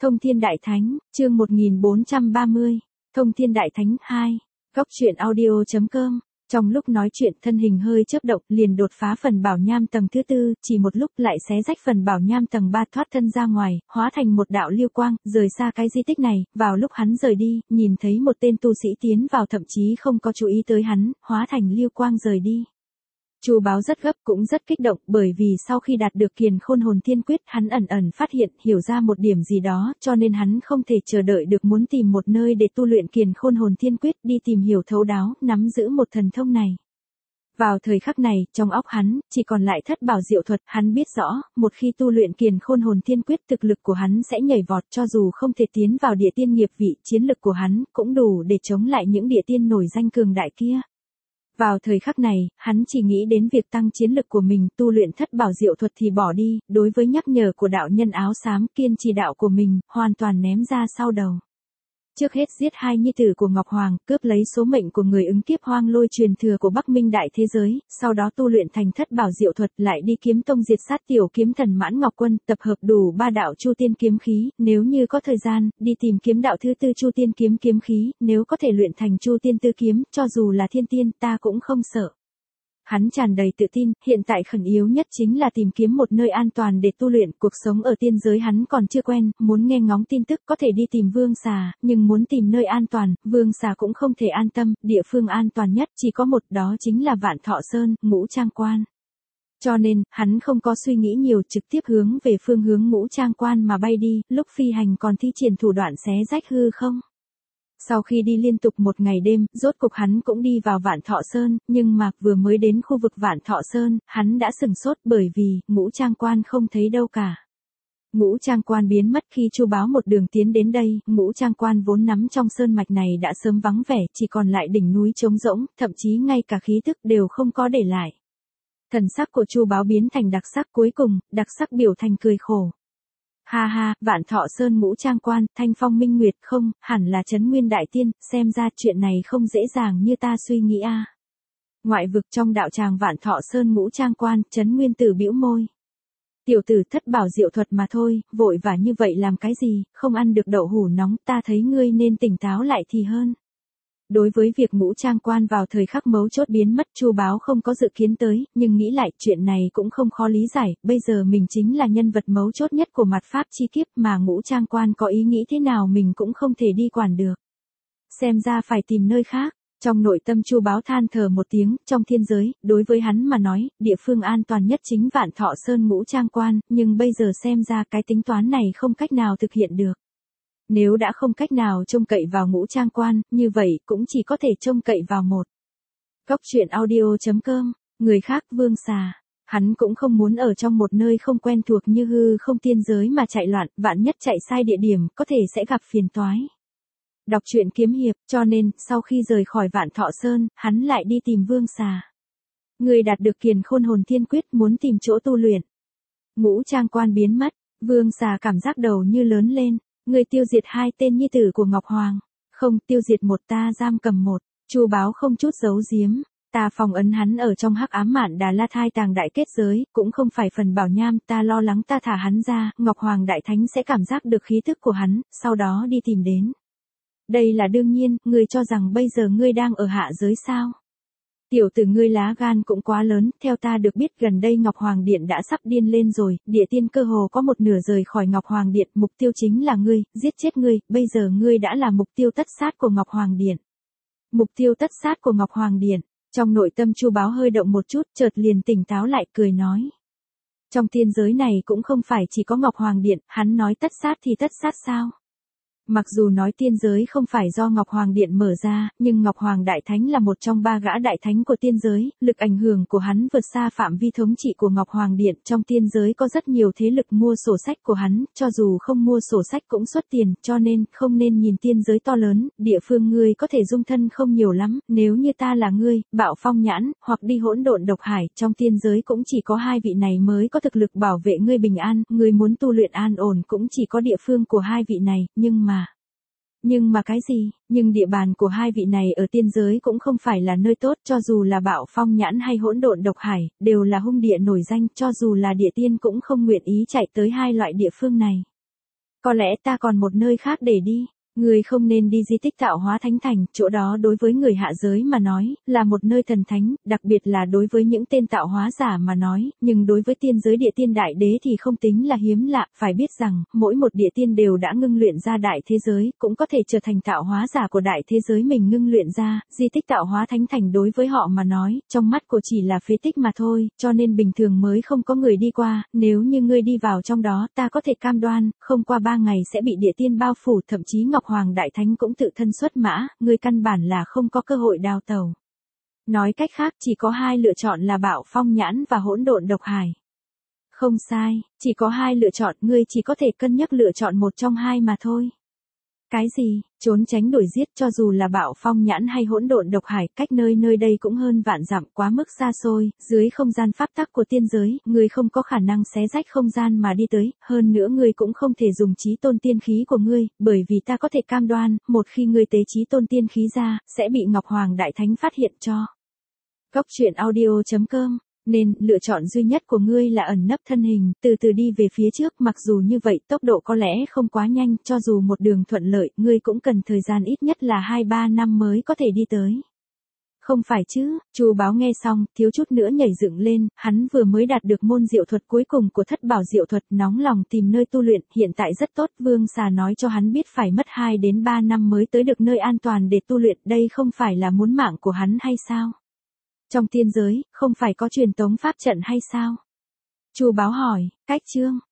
Thông Thiên Đại Thánh, chương 1430, Thông Thiên Đại Thánh 2, góc truyện audio.com. Trong lúc nói chuyện thân hình hơi chớp động liền đột phá phần bảo nham tầng thứ tư, chỉ một lúc lại xé rách phần bảo nham tầng 3 thoát thân ra ngoài, hóa thành một đạo lưu quang, rời xa cái di tích này. Vào lúc hắn rời đi, nhìn thấy một tên tu sĩ tiến vào thậm chí không có chú ý tới hắn, hóa thành lưu quang rời đi. Chu Báo rất gấp cũng rất kích động, bởi vì sau khi đạt được Kiền Khôn Hồn Thiên Quyết, hắn ẩn ẩn phát hiện, hiểu ra một điểm gì đó, cho nên hắn không thể chờ đợi được muốn tìm một nơi để tu luyện Kiền Khôn Hồn Thiên Quyết, đi tìm hiểu thấu đáo, nắm giữ một thần thông này. Vào thời khắc này, trong óc hắn, chỉ còn lại thất bảo diệu thuật, hắn biết rõ, một khi tu luyện Kiền Khôn Hồn Thiên Quyết, thực lực của hắn sẽ nhảy vọt, cho dù không thể tiến vào địa tiên nghiệp vị, chiến lực của hắn cũng đủ để chống lại những địa tiên nổi danh cường đại kia. Vào thời khắc này, hắn chỉ nghĩ đến việc tăng chiến lực của mình, tu luyện thất bảo diệu thuật thì bỏ đi, đối với nhắc nhở của đạo nhân áo xám kiên trì đạo của mình, hoàn toàn ném ra sau đầu. Trước hết giết hai nhi tử của Ngọc Hoàng, cướp lấy số mệnh của người ứng kiếp hoang lôi truyền thừa của Bắc Minh đại thế giới, sau đó tu luyện thành thất bảo diệu thuật, lại đi kiếm tông diệt sát tiểu kiếm thần Mãn Ngọc Quân, tập hợp đủ 3 đạo Chu Tiên kiếm khí, nếu như có thời gian, đi tìm kiếm đạo thứ tư Chu Tiên kiếm kiếm khí, nếu có thể luyện thành Chu Tiên tư kiếm, cho dù là thiên tiên, ta cũng không sợ. Hắn tràn đầy tự tin, hiện tại khẩn yếu nhất chính là tìm kiếm một nơi an toàn để tu luyện, cuộc sống ở tiên giới hắn còn chưa quen, muốn nghe ngóng tin tức có thể đi tìm Vương Xà, nhưng muốn tìm nơi an toàn, Vương Xà cũng không thể an tâm, địa phương an toàn nhất chỉ có một, đó chính là Vạn Thọ Sơn, Ngũ Trang Quan. Cho nên, hắn không có suy nghĩ nhiều, trực tiếp hướng về phương hướng Ngũ Trang Quan mà bay đi, lúc phi hành còn thi triển thủ đoạn xé rách hư không. Sau khi đi liên tục một ngày đêm, rốt cục hắn cũng đi vào Vạn Thọ Sơn, nhưng mà vừa mới đến khu vực Vạn Thọ Sơn, hắn đã sửng sốt bởi vì Ngũ Trang Quan không thấy đâu cả. Ngũ Trang Quan biến mất khi Chu Báo một đường tiến đến đây, Ngũ Trang Quan vốn nắm trong sơn mạch này đã sớm vắng vẻ, chỉ còn lại đỉnh núi trống rỗng, thậm chí ngay cả khí tức đều không có để lại. Thần sắc của Chu Báo biến thành đặc sắc, cuối cùng, đặc sắc biểu thành cười khổ. Ha ha, Vạn Thọ Sơn Ngũ Trang Quan, Thanh Phong Minh Nguyệt không, hẳn là Trấn Nguyên Đại Tiên, xem ra chuyện này không dễ dàng như ta suy nghĩ a. Ngoại vực trong đạo tràng Vạn Thọ Sơn Ngũ Trang Quan, Trấn Nguyên Tử bĩu môi. Tiểu tử thất bảo diệu thuật mà thôi, vội vã như vậy làm cái gì, không ăn được đậu hũ nóng, ta thấy ngươi nên tỉnh táo lại thì hơn. Đối với việc Ngũ Trang Quan vào thời khắc mấu chốt biến mất, Chu Báo không có dự kiến tới, nhưng nghĩ lại chuyện này cũng không khó lý giải, bây giờ mình chính là nhân vật mấu chốt nhất của mặt pháp chi kiếp mà Ngũ Trang Quan có ý nghĩ thế nào mình cũng không thể đi quản được. Xem ra phải tìm nơi khác. Trong nội tâm Chu Báo than thở một tiếng, trong thiên giới, đối với hắn mà nói, địa phương an toàn nhất chính Vạn Thọ Sơn Ngũ Trang Quan, nhưng bây giờ xem ra cái tính toán này không cách nào thực hiện được. Nếu đã không cách nào trông cậy vào Ngũ Trang Quan, như vậy cũng chỉ có thể trông cậy vào một. Góc truyện audio.com, người khác Vương Xà. Hắn cũng không muốn ở trong một nơi không quen thuộc như hư không tiên giới mà chạy loạn, vạn nhất chạy sai địa điểm, có thể sẽ gặp phiền toái. Đọc truyện kiếm hiệp, cho nên, sau khi rời khỏi Vạn Thọ Sơn, hắn lại đi tìm Vương Xà. Người đạt được Kiền Khôn Hồn Thiên Quyết muốn tìm chỗ tu luyện. Ngũ Trang Quan biến mất, Vương Xà cảm giác đầu như lớn lên. Người tiêu diệt hai tên nhi tử của Ngọc Hoàng. Không, tiêu diệt một, ta giam cầm một. Chu Báo không chút giấu giếm. Ta phong ấn hắn ở trong hắc ám Mạn Đà La thai tàng đại kết giới, cũng không phải phần bảo nham, ta lo lắng ta thả hắn ra, Ngọc Hoàng Đại Thánh sẽ cảm giác được khí tức của hắn, sau đó đi tìm đến. Đây là đương nhiên, ngươi cho rằng bây giờ ngươi đang ở hạ giới sao? Tiểu tử ngươi lá gan cũng quá lớn, theo ta được biết gần đây Ngọc Hoàng Điện đã sắp điên lên rồi, địa tiên cơ hồ có một nửa rời khỏi Ngọc Hoàng Điện, mục tiêu chính là ngươi, giết chết ngươi, bây giờ ngươi đã là mục tiêu tất sát của Ngọc Hoàng Điện. Mục tiêu tất sát của Ngọc Hoàng Điện, trong nội tâm Chu Báo hơi động một chút, chợt liền tỉnh táo lại, cười nói. Trong tiên giới này cũng không phải chỉ có Ngọc Hoàng Điện, hắn nói tất sát thì tất sát sao? Mặc dù nói tiên giới không phải do Ngọc Hoàng Điện mở ra, nhưng Ngọc Hoàng Đại Thánh là một trong 3 gã đại thánh của tiên giới, lực ảnh hưởng của hắn vượt xa phạm vi thống trị của Ngọc Hoàng Điện. Trong tiên giới có rất nhiều thế lực mua sổ sách của hắn, cho dù không mua sổ sách cũng xuất tiền, cho nên không nên nhìn tiên giới to lớn, địa phương ngươi có thể dung thân không nhiều lắm, nếu như ta là ngươi, Bạo Phong Nhãn, hoặc đi Hỗn Độn Độc Hải, trong tiên giới cũng chỉ có 2 vị này mới có thực lực bảo vệ ngươi bình an, ngươi muốn tu luyện an ổn cũng chỉ có địa phương của 2 vị này, nhưng mà cái gì, nhưng địa bàn của 2 vị này ở tiên giới cũng không phải là nơi tốt, cho dù là Bạo Phong Nhãn hay Hỗn Độn Độc Hải, đều là hung địa nổi danh, cho dù là địa tiên cũng không nguyện ý chạy tới 2 loại địa phương này. Có lẽ ta còn một nơi khác để đi. Ngươi không nên đi di tích Tạo Hóa Thánh Thành, chỗ đó đối với người hạ giới mà nói, là một nơi thần thánh, đặc biệt là đối với những tên tạo hóa giả mà nói, nhưng đối với tiên giới địa tiên đại đế thì không tính là hiếm lạ, phải biết rằng, mỗi một địa tiên đều đã ngưng luyện ra đại thế giới, cũng có thể trở thành tạo hóa giả của đại thế giới mình ngưng luyện ra, di tích Tạo Hóa Thánh Thành đối với họ mà nói, trong mắt của chỉ là phế tích mà thôi, cho nên bình thường mới không có người đi qua, nếu như ngươi đi vào trong đó, ta có thể cam đoan, không qua 3 ngày sẽ bị địa tiên bao phủ, thậm chí Ngọc Hoàng Đại Thánh cũng tự thân xuất mã, ngươi căn bản là không có cơ hội đào tẩu. Nói cách khác chỉ có 2 lựa chọn là Bạo Phong Nhãn và Hỗn Độn Độc Hải. Không sai, chỉ có 2 lựa chọn, ngươi chỉ có thể cân nhắc lựa chọn một trong 2 mà thôi. Cái gì? Trốn tránh đuổi giết, cho dù là Bạo Phong Nhãn hay Hỗn Độn Độc Hải, cách nơi đây cũng hơn vạn dặm, quá mức xa xôi, dưới không gian pháp tắc của tiên giới, ngươi không có khả năng xé rách không gian mà đi tới, hơn nữa ngươi cũng không thể dùng chí tôn tiên khí của ngươi, bởi vì ta có thể cam đoan, một khi ngươi tế chí tôn tiên khí ra, sẽ bị Ngọc Hoàng Đại Thánh phát hiện cho. Góc truyện audio.com. Nên, lựa chọn duy nhất của ngươi là ẩn nấp thân hình, từ từ đi về phía trước, mặc dù như vậy tốc độ có lẽ không quá nhanh, cho dù một đường thuận lợi, ngươi cũng cần thời gian ít nhất là 2-3 năm mới có thể đi tới. Không phải chứ, Chu Báo nghe xong, thiếu chút nữa nhảy dựng lên, hắn vừa mới đạt được môn diệu thuật cuối cùng của Thất Bảo Diệu Thuật, nóng lòng tìm nơi tu luyện, hiện tại rất tốt, Vương Xà nói cho hắn biết phải mất 2 đến 3 năm mới tới được nơi an toàn để tu luyện, đây không phải là muốn mạng của hắn hay sao? Trong tiên giới, không phải có truyền tống pháp trận hay sao? Chu Báo hỏi, cách chương.